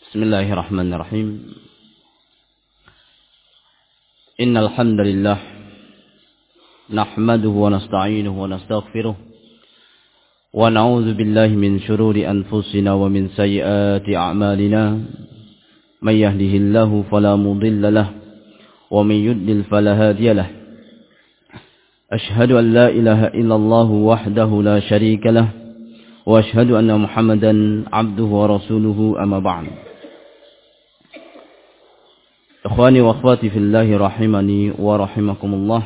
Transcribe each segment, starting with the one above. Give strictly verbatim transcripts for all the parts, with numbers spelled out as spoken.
Bismillahirrahmanirrahim. Innal hamdalillah nahmaduhu wa nasta'inuhu wa nastaghfiruh wa na'udzu billahi min shururi anfusina wa min sayyiati a'malina. May yahdihillahu fala mudilla lahu wa may yudlil fala hadiya lahu. Ashhadu an la ilaha illallah wahdahu la syarika lahu wa ashhadu anna Muhammadan 'abduhu wa rasuluhu amma ba'd. Ikhwani wa akhwati fillahi rahimani wa rahimakumullah.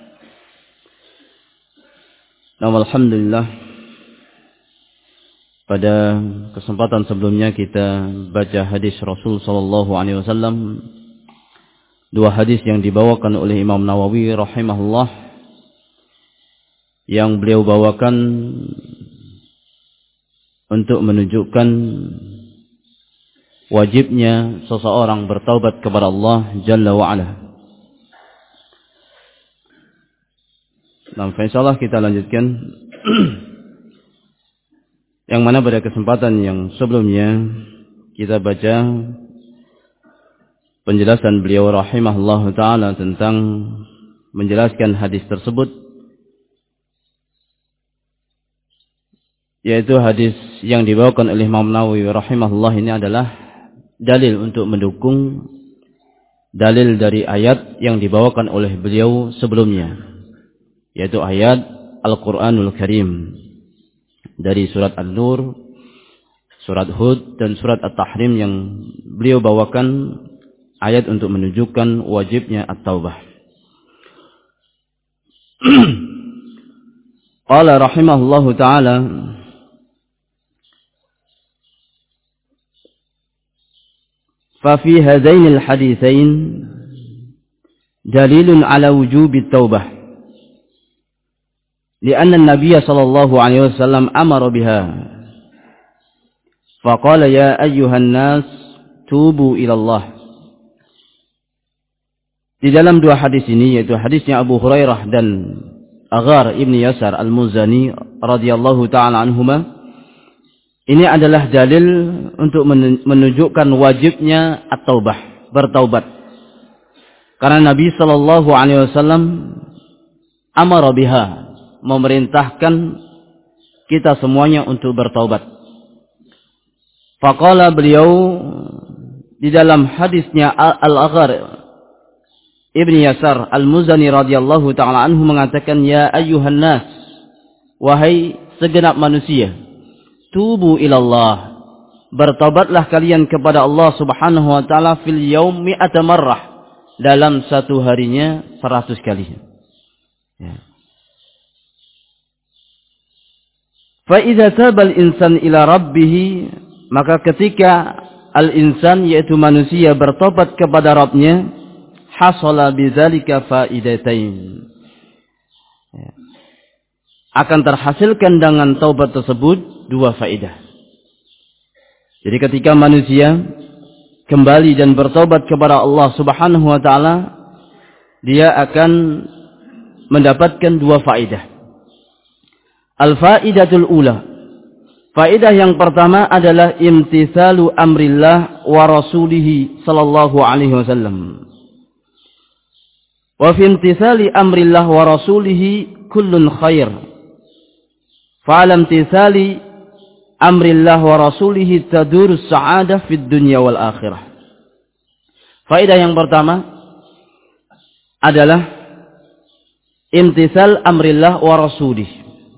Nama alhamdulillah, pada kesempatan sebelumnya kita baca hadis Rasul sallallahu alaihi wasallam, dua hadis yang dibawakan oleh Imam Nawawi rahimahullah, yang beliau bawakan untuk menunjukkan wajibnya seseorang bertaubat kepada Allah Jalla wa'ala. Nah, insyaallah kita lanjutkan yang mana pada kesempatan yang sebelumnya kita baca penjelasan beliau rahimahullah ta'ala tentang menjelaskan hadis tersebut, yaitu hadis yang dibawakan oleh Imam Nawawi rahimahullah ini adalah dalil untuk mendukung dalil dari ayat yang dibawakan oleh beliau sebelumnya, yaitu ayat Al-Quranul Karim dari surat An-Nur, surat Hud, dan surat At-Tahrim, yang beliau bawakan ayat untuk menunjukkan wajibnya at-taubah. Qala rahimahullahu ta'ala, ففي هذين الحديثين دليل على وجوب التوبة لأن النبي صلى الله عليه وسلم أمر بها فقال يا أيها الناس توبوا إلى الله. Di dalam dua hadis ini, yaitu hadisnya Abu Hurairah dan Aghar ibn Yasar al-Muzani radhiyallahu ta'ala anhuma, ini adalah dalil untuk menunjukkan wajibnya at-taubah, bertaubat. Karena Nabi sallallahu alaihi wasallam amara biha, memerintahkan kita semuanya untuk bertaubat. Faqala, beliau di dalam hadisnya Al-Aghar Ibn Yasar Al-Muzani radhiyallahu ta'ala anhu mengatakan, ya ayyuhan nas, wahai segenap manusia, tubu ilallah, bertobatlah kalian kepada Allah subhanahu wa ta'ala fil yaum mi'ata marrah, dalam satu harinya seratus kali. Ya. Fa idza taba al-insan ila rabbih, maka ketika al-insan, yaitu manusia, bertobat kepada Rabbnya, hasala bidzalika faidatain, ya, akan terhasilkan dengan taubat tersebut dua faedah. Jadi ketika manusia kembali dan bertaubat kepada Allah subhanahu wa ta'ala, dia akan mendapatkan dua faedah. Al-faidatul ula, faedah yang pertama adalah imtithalu amrillah wa rasulihi sallallahu alaihi wasallam. Wa fi imtithali amrillah wa rasulihi kullun khair. Fa'alam tithali amrillah wa rasulihi tadurus sa'adah fid dunya wal akhirah. Faedah yang pertama adalah imtithal amrillah wa rasulih,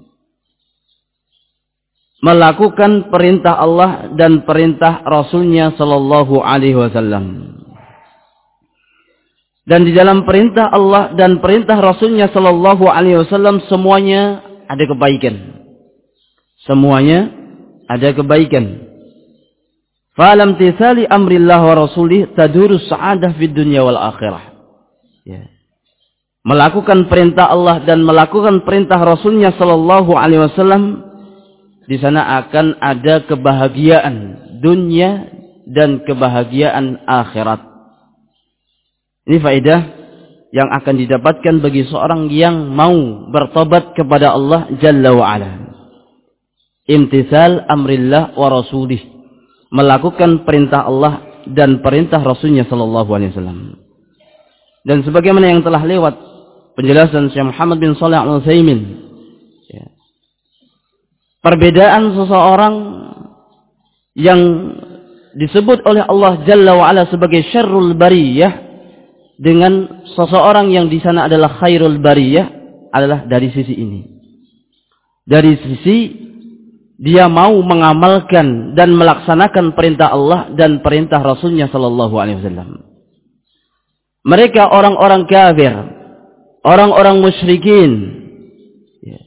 melakukan perintah Allah dan perintah Rasulnya sallallahu alaihi wasallam. Dan di dalam perintah Allah dan perintah Rasulnya sallallahu alaihi wasallam semuanya ada kebaikan. Semuanya ada kebaikan. Fa'alam tithali amrillah wa rasulih tadurus sa'adah fid dunya wal akhirah. Ya. Melakukan perintah Allah dan melakukan perintah Rasulnya sallallahu alaihi wasallam, di sana akan ada kebahagiaan dunia dan kebahagiaan akhirat. Ini faedah yang akan didapatkan bagi seorang yang mau bertobat kepada Allah Jalla wa'ala. Imtithal amrillah wa rasulih, melakukan perintah Allah dan perintah Rasulnya sallallahu alaihi wasallam. Dan sebagaimana yang telah lewat penjelasan Syekh Muhammad bin Shalih Al-Utsaimin, ya, perbedaan seseorang yang disebut oleh Allah Jalla wa Ala sebagai syarrul bariyah dengan seseorang yang di sana adalah khairul bariyah adalah dari sisi ini. Dari sisi dia mau mengamalkan dan melaksanakan perintah Allah dan perintah Rasulnya sallallahu alaihi wasallam. Mereka orang-orang kafir, orang-orang musyrikin, ya,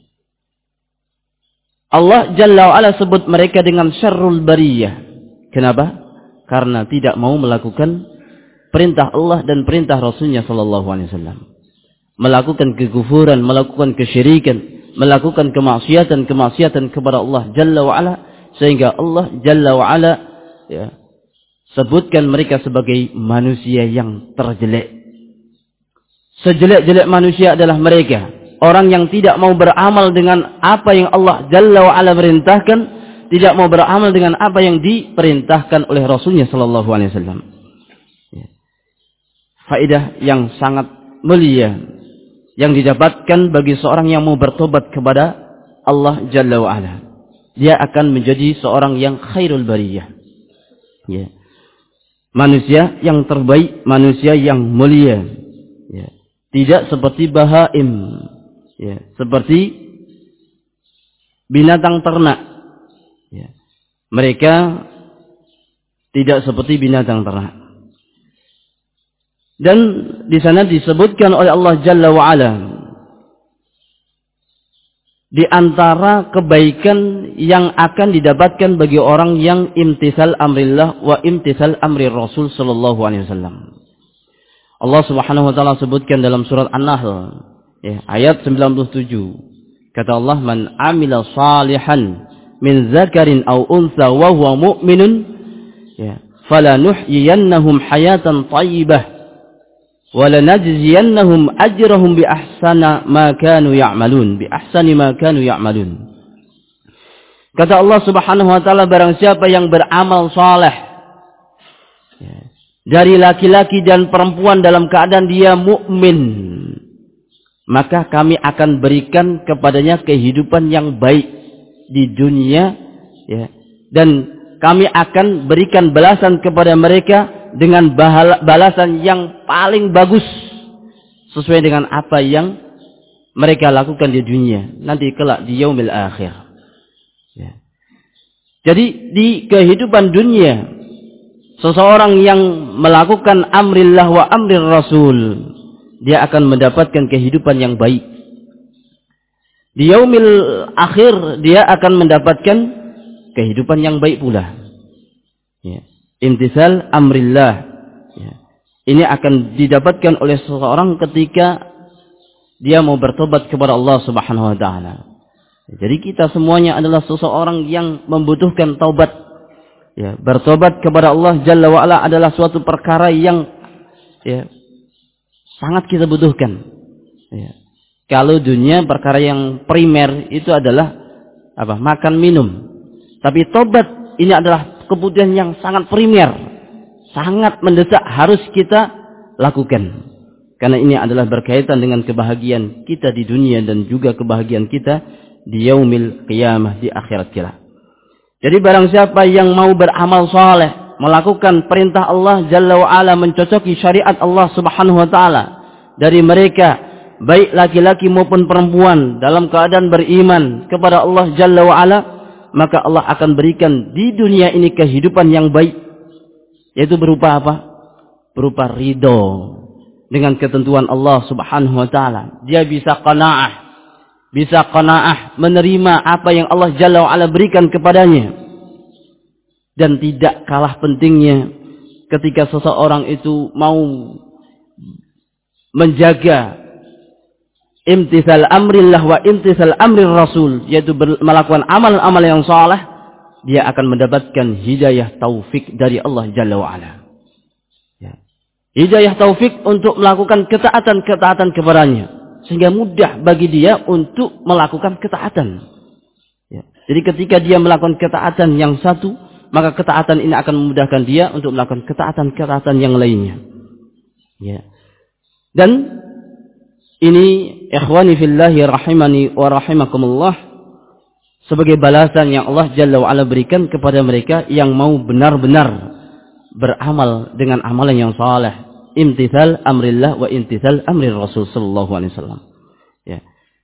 Allah Jalla wa Ala sebut mereka dengan syarrul bariyah. Kenapa? Karena tidak mau melakukan perintah Allah dan perintah Rasulnya sallallahu alaihi wasallam. Melakukan kekufuran, melakukan kesyirikan, melakukan kemaksiatan-kemaksiatan kepada Allah Jalla wa Ala, sehingga Allah Jalla wa Ala, ya, sebutkan mereka sebagai manusia yang terjelek. Sejelek-jelek manusia adalah mereka, orang yang tidak mau beramal dengan apa yang Allah Jalla wa Ala perintahkan, tidak mau beramal dengan apa yang diperintahkan oleh Rasulnya sallallahu alaihi wasallam. Faedah yang sangat mulia yang didapatkan bagi seorang yang mau bertobat kepada Allah Jalla wa Ala. Dia akan menjadi seorang yang khairul bariyah. Ya. Manusia yang terbaik, manusia yang mulia. Ya. Tidak seperti bahaim. Ya. Seperti binatang ternak. Ya. Mereka tidak seperti binatang ternak. Dan di sana disebutkan oleh Allah Jalla wa Ala, di antara kebaikan yang akan didapatkan bagi orang yang imtisal amrillah wa imtisal amri Rasul sallallahu alaihi wasallam. Allah Subhanahu wa taala sebutkan dalam surat An-Nahl, ya, ayat sembilan puluh tujuh. Kata Allah, "Man 'amila shalihan min zakarin aw untha wa huwa mu'minun, ya, falanuhyiyannahum hayatan thayyibah wa lanajziyannahum ajrahum bi ahsana ma kanu ya'malun, bi ahsani ma kanu ya'malun." Kata Allah Subhanahu wa taala, barang siapa yang beramal saleh, ya, dari laki-laki dan perempuan dalam keadaan dia mukmin, maka kami akan berikan kepadanya kehidupan yang baik di dunia, ya, dan kami akan berikan balasan kepada mereka dengan balasan yang paling bagus sesuai dengan apa yang mereka lakukan di dunia nanti kelak di yaumil akhir, ya. Jadi di kehidupan dunia, seseorang yang melakukan amrillah wa amrir Rasul, dia akan mendapatkan kehidupan yang baik. Di yaumil akhir dia akan mendapatkan kehidupan yang baik pula. Ya. Imtisal amrillah, ya, ini akan didapatkan oleh seseorang ketika dia mau bertobat kepada Allah Subhanahu wa taala. Jadi kita semuanya adalah seseorang yang membutuhkan taubat. Ya, bertobat kepada Allah Jalla wa Ala adalah suatu perkara yang, ya, sangat kita butuhkan. Ya. Kalau dunia perkara yang primer itu adalah apa? Makan minum. Tapi tobat ini adalah kebutuhan yang sangat primer, sangat mendesak, harus kita lakukan. Karena ini adalah berkaitan dengan kebahagiaan kita di dunia dan juga kebahagiaan kita di yaumil qiyamah, di akhirat kelak. Jadi barang siapa yang mau beramal saleh, melakukan perintah Allah Jalla wa Ala, mencocoki syariat Allah Subhanahu wa taala dari mereka, baik laki-laki maupun perempuan, dalam keadaan beriman kepada Allah Jalla wa Ala, maka Allah akan berikan di dunia ini kehidupan yang baik, yaitu berupa apa? Berupa ridho dengan ketentuan Allah Subhanahu wa taala. Dia bisa qanaah, bisa qanaah menerima apa yang Allah Jalla wa Ala berikan kepadanya. Dan tidak kalah pentingnya ketika seseorang itu mau menjaga imtisal amrillah wa imtisal amrir Rasul, yaitu melakukan amal-amal yang saleh, dia akan mendapatkan hidayah taufik dari Allah Jalla wa Ala. Ya. Hidayah taufik untuk melakukan ketaatan-ketaatan kepadanya, sehingga mudah bagi dia untuk melakukan ketaatan. Ya. Jadi ketika dia melakukan ketaatan yang satu, maka ketaatan ini akan memudahkan dia untuk melakukan ketaatan-ketaatan yang lainnya. Ya. Dan ini ikhwani fillahi rahimani wa rahimakumullah, sebagai balasan yang Allah Jalla wa Ala berikan kepada mereka yang mau benar-benar beramal dengan amalan yang saleh, imtithal amrillah wa imtithal amrir Rasul sallallahu alaihi wasallam. Ya.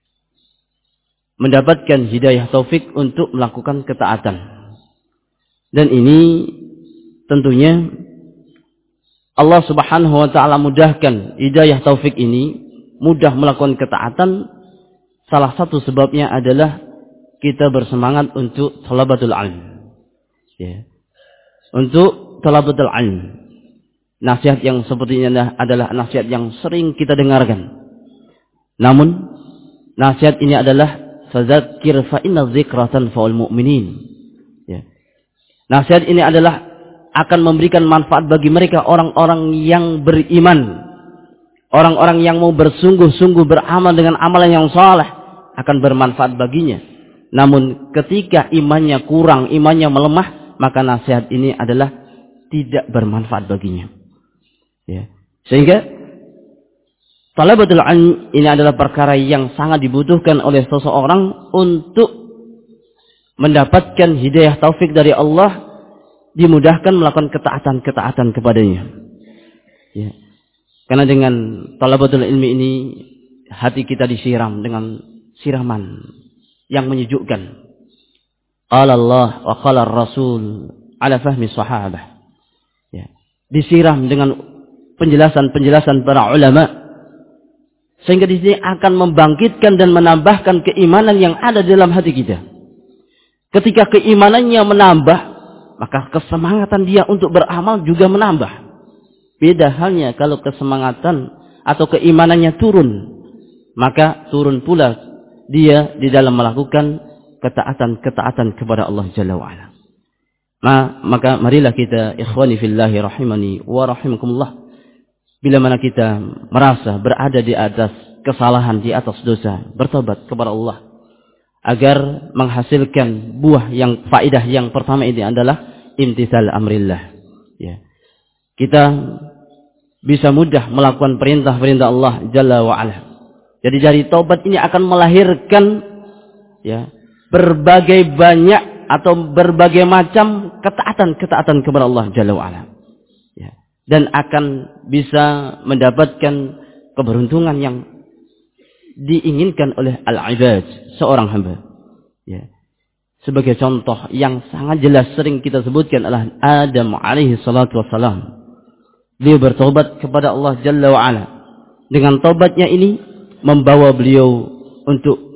Mendapatkan hidayah taufik untuk melakukan ketaatan. Dan ini tentunya Allah Subhanahu wa taala mudahkan hidayah taufik ini, mudah melakukan ketaatan. Salah satu sebabnya adalah kita bersemangat untuk talabatul ilm. Ya. Untuk talabatul ilm. Nasihat yang seperti ini adalah nasihat yang sering kita dengarkan. Namun nasihat ini adalah fadzakir fa inna dzikra tanfa'ul mu'minin. Ya. Nasihat ini adalah akan memberikan manfaat bagi mereka orang-orang yang beriman. Orang-orang yang mau bersungguh-sungguh beramal dengan amalan yang saleh akan bermanfaat baginya. Namun ketika imannya kurang, imannya melemah, maka nasihat ini adalah tidak bermanfaat baginya. Ya. Sehingga talabatul ilm ini adalah perkara yang sangat dibutuhkan oleh seseorang untuk mendapatkan hidayah taufik dari Allah, dimudahkan melakukan ketaatan-ketaatan kepadanya. Ya. Karena dengan talabatul ilmi ini hati kita disiram dengan siraman yang menyejukkan. Qala Allah wa qala Rasul ala fahmi sahabah. Ya. Disiram dengan penjelasan-penjelasan para ulama, sehingga di sini akan membangkitkan dan menambahkan keimanan yang ada dalam hati kita. Ketika keimanannya menambah, maka kesemangatan dia untuk beramal juga menambah. Beda halnya kalau kesemangatan atau keimanannya turun, maka turun pula dia di dalam melakukan ketaatan-ketaatan kepada Allah Jalla wa'ala. Nah, maka marilah kita ikhwani fillahi rahimani wa rahimakumullah, bila mana kita merasa berada di atas kesalahan, di atas dosa, bertobat kepada Allah agar menghasilkan buah yang faidah yang pertama ini adalah imtithal amrillah. Ya. Kita bisa mudah melakukan perintah-perintah Allah Jalla wa'ala. Jadi dari taubat ini akan melahirkan ya, berbagai banyak atau berbagai macam ketaatan-ketaatan kepada Allah Jalla wa'ala. Ya. Dan akan bisa mendapatkan keberuntungan yang diinginkan oleh al-ibad, seorang hamba. Ya. Sebagai contoh yang sangat jelas sering kita sebutkan adalah Adam alaihi salatu wassalam. Dia bertobat kepada Allah Jalla wa'ala. Dengan tobatnya ini membawa beliau untuk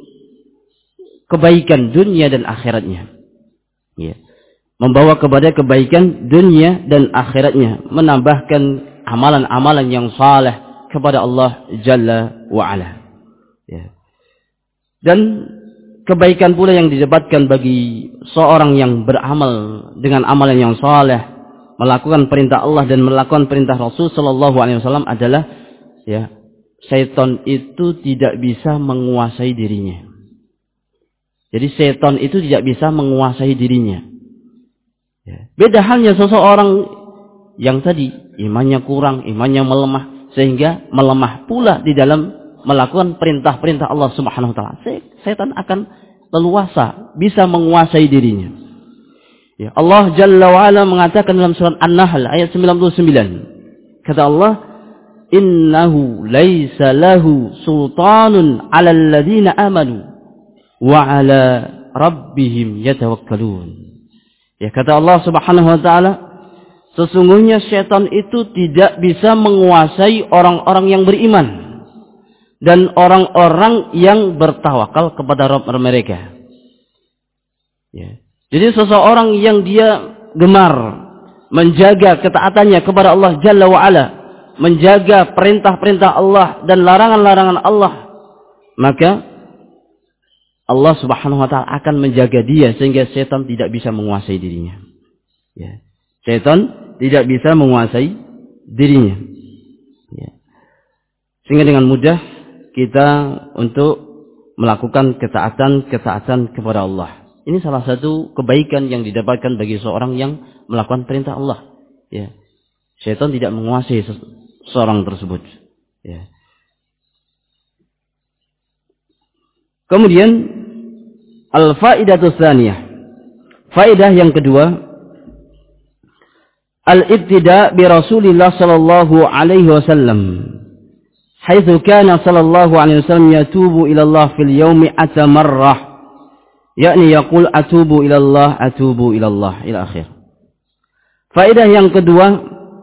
kebaikan dunia dan akhiratnya. Ya. Membawa kepada kebaikan dunia dan akhiratnya. Menambahkan amalan-amalan yang saleh kepada Allah Jalla wa'ala. Ya. Dan kebaikan pula yang didapatkan bagi seorang yang beramal dengan amalan yang saleh, melakukan perintah Allah dan melakukan perintah Rasul sallallahu alaihi wasallam adalah ya, syaitan itu tidak bisa menguasai dirinya. Jadi syaitan itu tidak bisa menguasai dirinya. Ya. Beda halnya seseorang yang tadi imannya kurang, imannya melemah, sehingga melemah pula di dalam melakukan perintah-perintah Allah Subhanahu wa taala. Setan akan leluasa bisa menguasai dirinya. Ya, Allah Jalla wa Ala mengatakan dalam surat An-Nahl ayat sembilan puluh sembilan. Kata Allah, "Innahu laisa lahu sultanun 'alal ladzina amanu wa 'ala rabbihim yatawakkalun." Ya, kata Allah Subhanahu wa taala, sesungguhnya setan itu tidak bisa menguasai orang-orang yang beriman dan orang-orang yang bertawakal kepada Rabb mereka. Ya. Jadi seseorang yang dia gemar menjaga ketaatannya kepada Allah Jalla wa'ala, menjaga perintah-perintah Allah dan larangan-larangan Allah, maka Allah Subhanahu wa ta'ala akan menjaga dia sehingga setan tidak bisa menguasai dirinya. Ya. Setan tidak bisa menguasai dirinya. Ya. Sehingga dengan mudah kita untuk melakukan ketaatan-ketaatan kepada Allah. Ini salah satu kebaikan yang didapatkan bagi seorang yang melakukan perintah Allah. Ya. Syaitan tidak menguasai seorang tersebut. Ya. Kemudian al-faidatu tsaniyah. Faedah yang kedua, al-ibtida' bi Rasulillah sallallahu alaihi wasallam. Haitsu kana sallallahu alaihi wasallam yatubu ila Allah fil yaumi atamarrah. Yakni yaqul atubu ila Allah, atubu ila Allah ila akhir. Faedah yang kedua,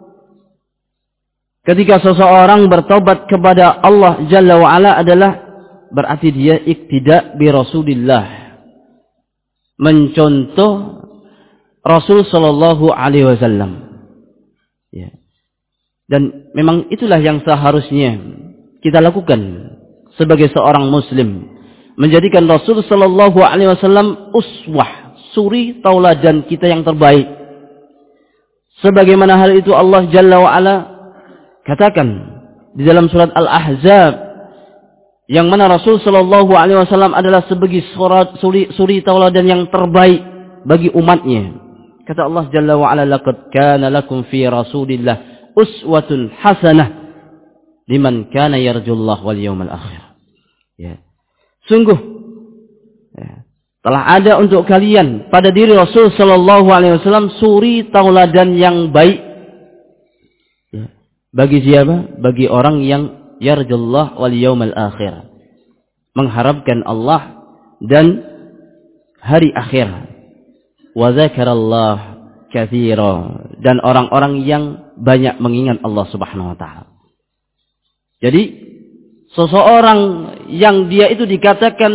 ketika seseorang bertobat kepada Allah Jalla wa Ala adalah berarti dia iktida bi Rasulillah, mencontoh Rasul sallallahu alaihi wasallam. Ya. Dan memang itulah yang seharusnya kita lakukan sebagai seorang muslim, menjadikan Rasul sallallahu alaihi wasallam uswah, suri tauladan kita yang terbaik. Sebagaimana hal itu Allah Jalla wa Ala katakan di dalam surat Al-Ahzab, yang mana Rasul sallallahu alaihi wasallam adalah sebagai surat suri, suri tauladan yang terbaik bagi umatnya. Kata Allah Jalla wa Ala, laqad kana lakum fi Rasulillah uswatun hasanah liman kana yarjullah wal yawmal akhir. Ya. Sungguh ya, telah ada untuk kalian pada diri Rasul sallallahu alaihi wasallam suri tauladan yang baik. Ya. Bagi siapa? Bagi orang yang yarjullah wal yawmal akhir, mengharapkan Allah dan hari akhir. Wa dzakarallah katsira, dan orang-orang yang banyak mengingat Allah Subhanahu wa taala. Jadi seseorang yang dia itu dikatakan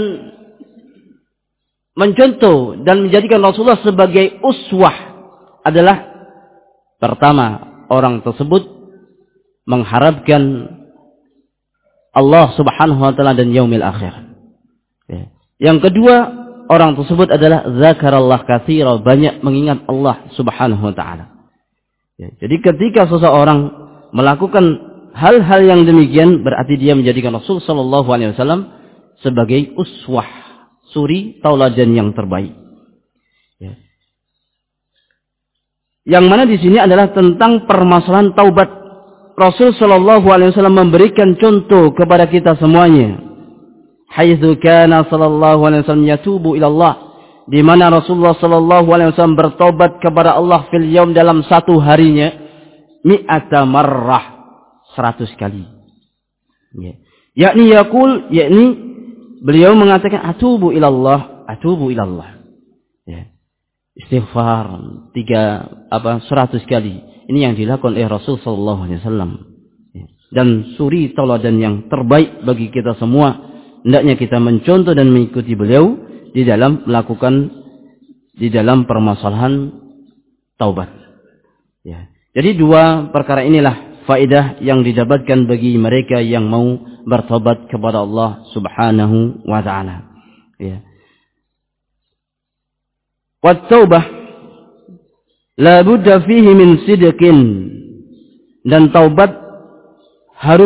mencontoh dan menjadikan Rasulullah sebagai uswah adalah, pertama, orang tersebut mengharapkan Allah Subhanahu wa taala dan yaumil akhir. Ya. Yang kedua, orang tersebut adalah zakarallah katsira, banyak mengingat Allah Subhanahu wa taala. Ya. Jadi ketika seseorang melakukan hal-hal yang demikian, berarti dia menjadikan Rasul sallallahu alaihi wasallam sebagai uswah, suri tauladan yang terbaik. Ya. Yang mana di sini adalah tentang permasalahan taubat. Rasul sallallahu alaihi wasallam memberikan contoh kepada kita semuanya. Haitsu kana sallallahu alaihi wasallam yatubu ila Allah, di mana Rasulullah sallallahu alaihi wasallam bertobat kepada Allah fil yaum, dalam satu harinya, mi'ata marrah, seratus kali. Ya. Yakni yaqul, yakni beliau mengatakan atubu ilallah, atubu ilallah. Ya. Istighfar tiga apa seratus kali. Ini yang dilakukan oleh Rasul sallallahu alaihi wasallam. Ya. Dan suri tauladan yang terbaik bagi kita semua. Hendaknya kita mencontoh dan mengikuti beliau di dalam melakukan, di dalam permasalahan taubat. Ya. Jadi dua perkara inilah faedah yang didapatkan bagi mereka yang mau bertobat kepada Allah Subhanahu wa taala. Ya. Wat taubah la budda fihi min sidqin, dan taubat harus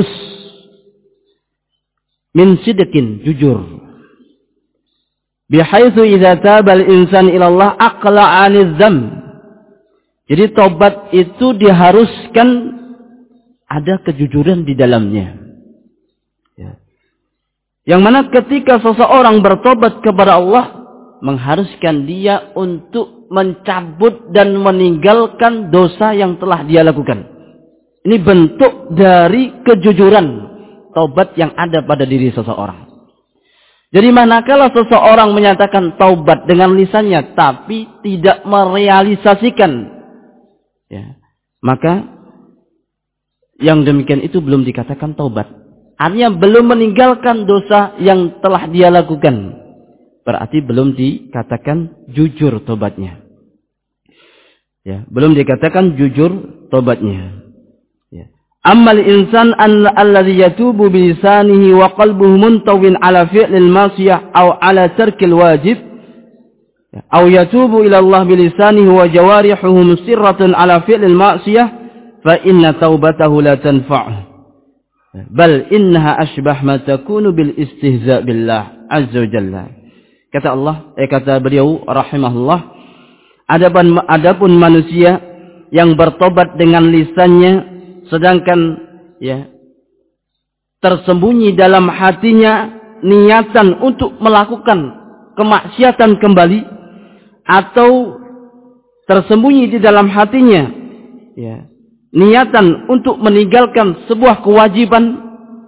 min sidqin, jujur. Bihaitsu idza taba al-insan ila Allah aqla 'anil dzam. Jadi taubat itu diharuskan ada kejujuran di dalamnya. Ya. Yang mana ketika seseorang bertobat kepada Allah, mengharuskan dia untuk mencabut dan meninggalkan dosa yang telah dia lakukan. Ini bentuk dari kejujuran taubat yang ada pada diri seseorang. Jadi manakala seseorang menyatakan taubat dengan lisannya tapi tidak merealisasikan, ya, maka yang demikian itu belum dikatakan taubat. Artinya belum meninggalkan dosa yang telah dia lakukan. Berarti belum dikatakan jujur tobatnya. Ya, belum dikatakan jujur tobatnya. Ya. Ammal insan alladhi yatubu bi lisanihi wa qalbuhu muntawin ala fi'lil ma'siyah aw ala tarkil wajib, aw yatubu ila Allah bi lisanihi wa jawarihuhu musirratun ala fi'lil ma'siyah, fa inna taubatahu la tanfa'uh, bal innaha ashbah ma takunu bil istihza' billah azza wa jalla. Kata Allah, eh kata beliau rahimahullah, adapun adapun manusia yang bertobat dengan lisannya sedangkan ya tersembunyi dalam hatinya niatan untuk melakukan kemaksiatan kembali, atau tersembunyi di dalam hatinya ya niatan untuk meninggalkan sebuah kewajiban,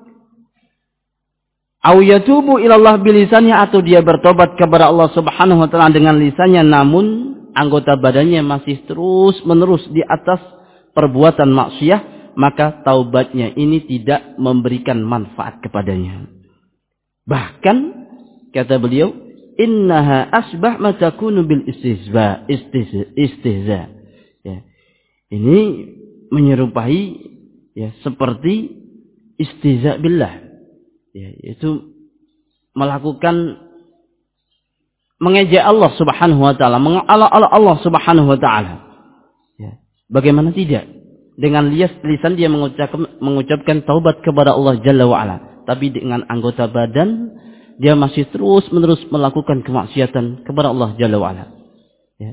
au yatubu ilallah bilisannya, atau dia bertobat kepada Allah Subhanahu wa taala dengan lisannya, namun anggota badannya masih terus menerus di atas perbuatan maksiat, maka taubatnya ini tidak memberikan manfaat kepadanya. Bahkan kata beliau, innaha asbah ma takunu bil istihza istihza ya. Ini menyerupai ya seperti istihza billah, ya, yaitu melakukan mengejek Allah Subhanahu wa taala, mengalak-alak Allah Subhanahu wa taala. Ya. Bagaimana tidak? Dengan lisan dia mengucapkan, mengucapkan taubat kepada Allah Jalla wa ala, tapi dengan anggota badan dia masih terus-menerus melakukan kemaksiatan kepada Allah Jalla wa ala. Ya.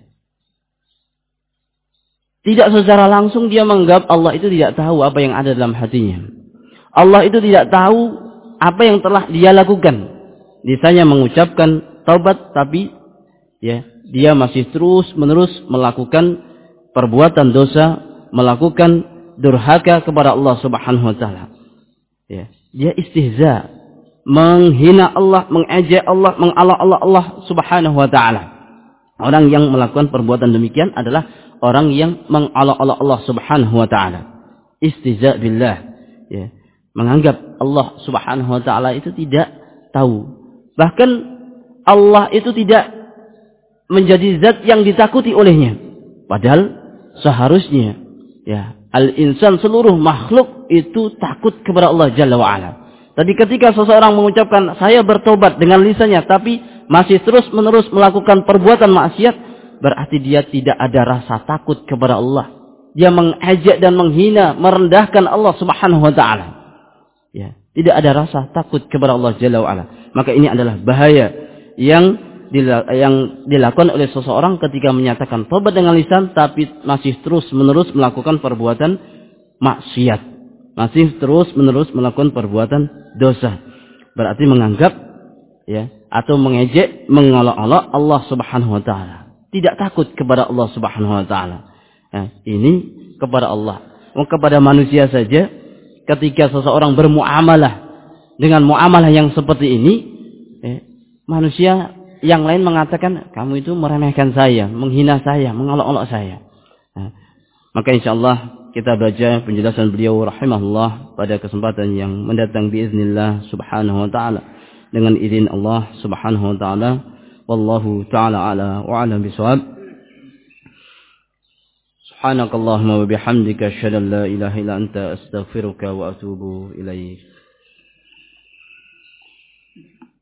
Tidak secara langsung dia menganggap Allah itu tidak tahu apa yang ada dalam hatinya. Allah itu tidak tahu apa yang telah dia lakukan. Lisannya mengucapkan taubat, tapi ya dia masih terus-menerus melakukan perbuatan dosa, melakukan durhaka kepada Allah Subhanahu wa taala. Ya, dia istihza, menghina Allah, mengejek Allah, mengalak Allah Allah Subhanahu wa taala. Orang yang melakukan perbuatan demikian adalah orang yang mengalak Allah Allah Subhanahu wa taala. Istihza billah, ya, menganggap Allah Subhanahu wa taala itu tidak tahu. Bahkan Allah itu tidak menjadi zat yang ditakuti olehnya. Padahal seharusnya ya al-insan, seluruh makhluk itu takut kepada Allah Jalla wa ala. Tadi ketika seseorang mengucapkan saya bertobat dengan lisannya tapi masih terus-menerus melakukan perbuatan maksiat, berarti dia tidak ada rasa takut kepada Allah. Dia mengejek dan menghina, merendahkan Allah Subhanahu wa taala. Ya, tidak ada rasa takut kepada Allah Jalla wa ala. Maka ini adalah bahaya yang yang dilakukan oleh seseorang ketika menyatakan tobat dengan lisan tapi masih terus-menerus melakukan perbuatan maksiat, masih terus-menerus melakukan perbuatan dosa. Berarti menganggap ya atau mengejek, mengolok-olok Allah Subhanahu wa taala. Tidak takut kepada Allah Subhanahu wa taala. Nah, ini kepada Allah. Kepada manusia saja ketika seseorang bermuamalah dengan muamalah yang seperti ini, eh, manusia yang lain mengatakan kamu itu meremehkan saya, menghina saya, mengolok-olok saya. Nah, maka insyaallah kita baca penjelasan beliau rahimahullah pada kesempatan yang mendatang biiznillah subhanahu wa ta'ala dengan izin Allah subhanahu wa ta'ala. Wallahu ta'ala ala wa alam bisawab. Subhanakallahumma wa bihamdika asyhadu an la ilaha illa anta astaghfiruka wa atubu ilaik.